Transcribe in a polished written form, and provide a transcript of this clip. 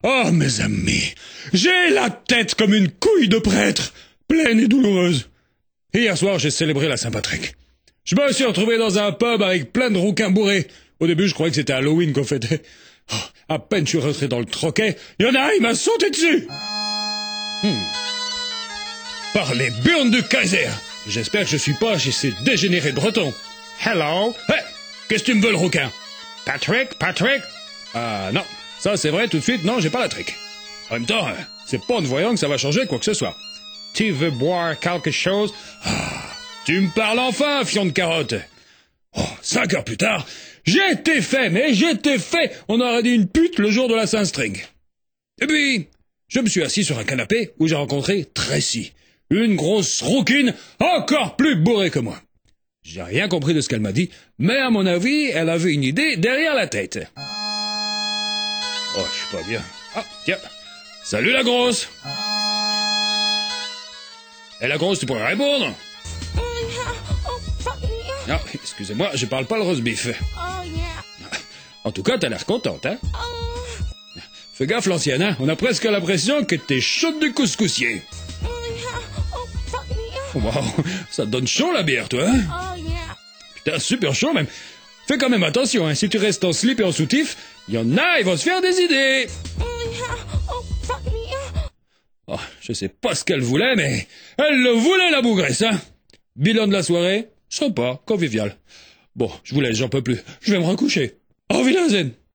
Oh, mes amis, j'ai la tête comme une couille de prêtre, pleine et douloureuse. Hier soir, j'ai célébré la Saint-Patrick. Je me suis retrouvé dans un pub avec plein de rouquins bourrés. Au début, je croyais que c'était Halloween qu'on fêtait. Oh, à peine je suis rentré dans le troquet, il y en a un, il m'a sauté dessus. Par les burnes du Kaiser. J'espère que je suis pas chez ces dégénérés bretons. Hello. Hey, qu'est-ce que tu me veux, le rouquin? Patrick? Ah non, ça c'est vrai, tout de suite, non, j'ai pas la trique. En même temps, c'est pas en te voyant que ça va changer quoi que ce soit. Tu veux boire quelque chose? Ah, tu me parles enfin, fion de carotte. Oh, 5 heures plus tard, j'étais fait. On aurait dit une pute le jour de la Saint-String. Et puis, je me suis assis sur un canapé où j'ai rencontré Tracy, une grosse rouquine encore plus bourrée que moi. J'ai rien compris de ce qu'elle m'a dit, mais à mon avis, elle avait une idée derrière la tête. Oh, je suis pas bien. Ah, tiens. Salut la grosse. Eh la grosse, tu pourrais répondre? Non, excusez-moi, je parle pas le roast beef. En tout cas, t'as l'air contente, hein? Fais gaffe, l'ancienne, hein? On a presque l'impression que t'es chaude du couscoussier. Wow, ça te donne chaud la bière, toi, hein? Putain, super chaud même. Fais quand même attention, hein? Si tu restes en slip et en soutif, il y en a, ils vont se faire des idées. Oh, je sais pas ce qu'elle voulait, mais elle le voulait, la bougresse, hein? Bilan de la soirée, sympa, convivial. Bon, je vous laisse, j'en peux plus. Je vais me recoucher. Au Wiedersehen.